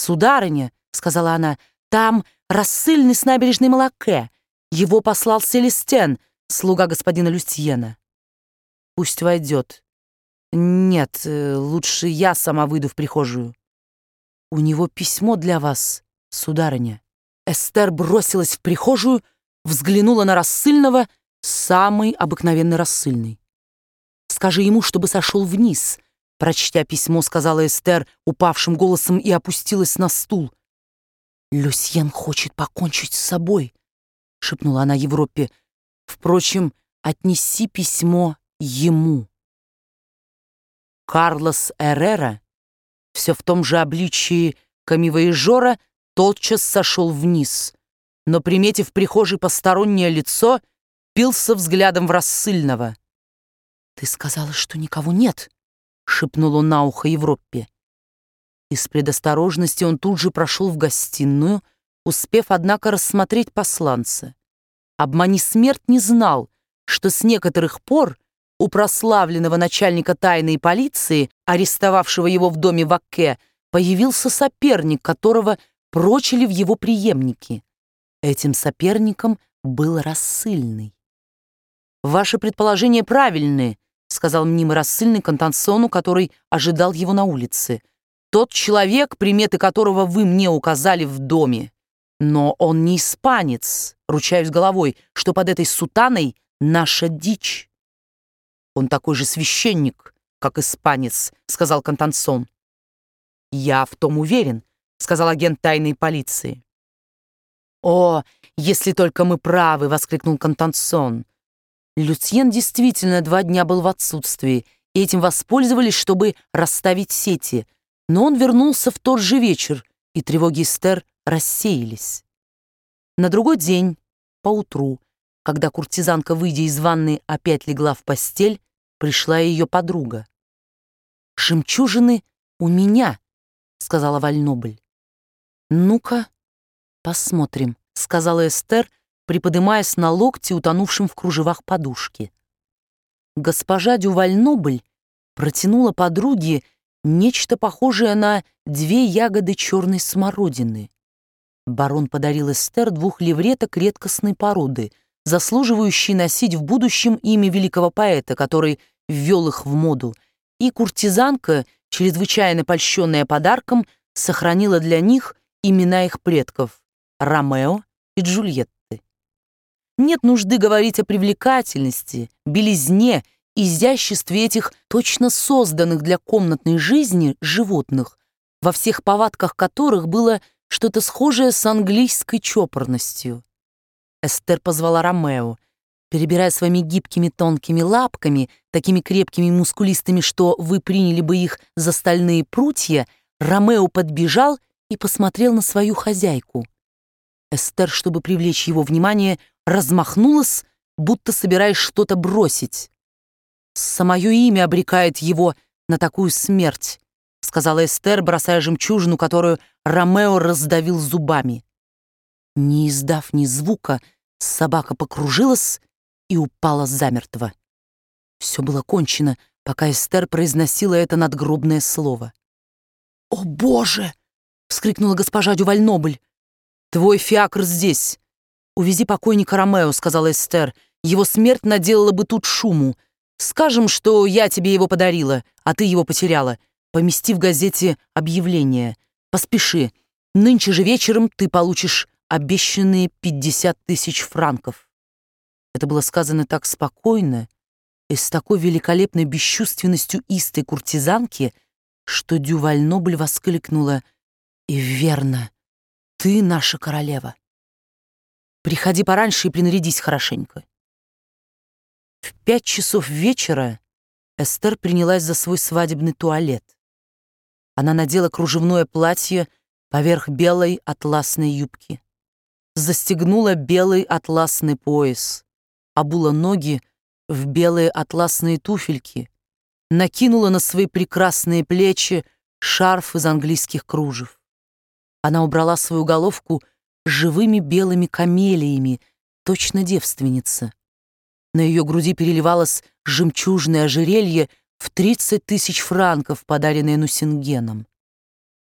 «Сударыня», — сказала она, — «там рассыльный с набережной Малакке. Его послал Селестен, слуга господина Люсьена». «Пусть войдет». «Нет, лучше я сама выйду в прихожую». «У него письмо для вас, сударыня». Эстер бросилась в прихожую, взглянула на рассыльного, самый обыкновенный рассыльный. «Скажи ему, чтобы сошел вниз», — прочтя письмо, сказала Эстер упавшим голосом и опустилась на стул. «Люсьен хочет покончить с собой», — шепнула она Европе. «Впрочем, отнеси письмо ему». Карлос Эррера, все в том же обличии камевояжера, тотчас сошел вниз, но, приметив в прихожей постороннее лицо, впился взглядом в рассыльного. «Ты сказала, что никого нет», — шепнул он на ухо Европе. Из предосторожности он тут же прошел в гостиную, успев, однако, рассмотреть посланца. Обмани смерть не знал, что с некоторых пор у прославленного начальника тайной полиции, арестовавшего его в доме Вакке, появился соперник, которого прочили в его преемники. Этим соперником был рассыльный. «Ваши предположения правильны», — сказал мнимый рассыльный Контансону, который ожидал его на улице. «Тот человек, приметы которого вы мне указали в доме. Но он не испанец, ручаюсь головой, что под этой сутаной наша дичь». «Он такой же священник, как испанец», — сказал Контансон. «Я в том уверен», — сказал агент тайной полиции. «О, если только мы правы!» — воскликнул Контансон. Люсьен действительно 2 дня был в отсутствии, и этим воспользовались, чтобы расставить сети. Но он вернулся в тот же вечер, и тревоги Эстер рассеялись. На другой день, поутру, когда куртизанка, выйдя из ванны, опять легла в постель, пришла ее подруга. «Жемчужины у меня», — сказала Вальнобль. «Ну-ка, посмотрим», — сказала Эстер, приподымаясь на локте, утонувшем в кружевах подушки. Госпожа дю Вальнобль протянула подруге нечто похожее на 2 ягоды черной смородины. Барон подарил Эстер 2 левреток редкостной породы, заслуживающие носить в будущем имя великого поэта, который ввел их в моду, и куртизанка, чрезвычайно польщенная подарком, сохранила для них имена их предков — Ромео и Джульетты. Нет нужды говорить о привлекательности, белизне, изяществе этих точно созданных для комнатной жизни животных, во всех повадках которых было что-то схожее с английской чопорностью. Эстер позвала Ромео. Перебирая своими гибкими тонкими лапками, такими крепкими и мускулистыми, что вы приняли бы их за стальные прутья, Ромео подбежал и посмотрел на свою хозяйку. Эстер, чтобы привлечь его внимание, размахнулась, будто собираясь что-то бросить. «Самое имя обрекает его на такую смерть», — сказала Эстер, бросая жемчужину, которую Ромео раздавил зубами. Не издав ни звука, собака покружилась и упала замертво. Все было кончено, пока Эстер произносила это надгробное слово. «О, Боже!» — вскрикнула госпожа дю Вальнобль. «Твой фиакр здесь. Увези покойника Ромео», — сказала Эстер. «Его смерть наделала бы тут шуму. Скажем, что я тебе его подарила, а ты его потеряла. Помести в газете объявление. Поспеши. Нынче же вечером ты получишь обещанные 50 000 франков». Это было сказано так спокойно и с такой великолепной бесчувственностью истой куртизанки, что дю Вальнобль воскликнула: «И верно, ты наша королева. Приходи пораньше и принарядись хорошенько». В 5 часов вечера Эстер принялась за свой свадебный туалет. Она надела кружевное платье поверх белой атласной юбки, застегнула белый атласный пояс, обула ноги в белые атласные туфельки, накинула на свои прекрасные плечи шарф из английских кружев. Она убрала свою головку живыми белыми камелиями, точно девственница. На ее груди переливалось жемчужное ожерелье в 30 000 франков, подаренное Нусингеном.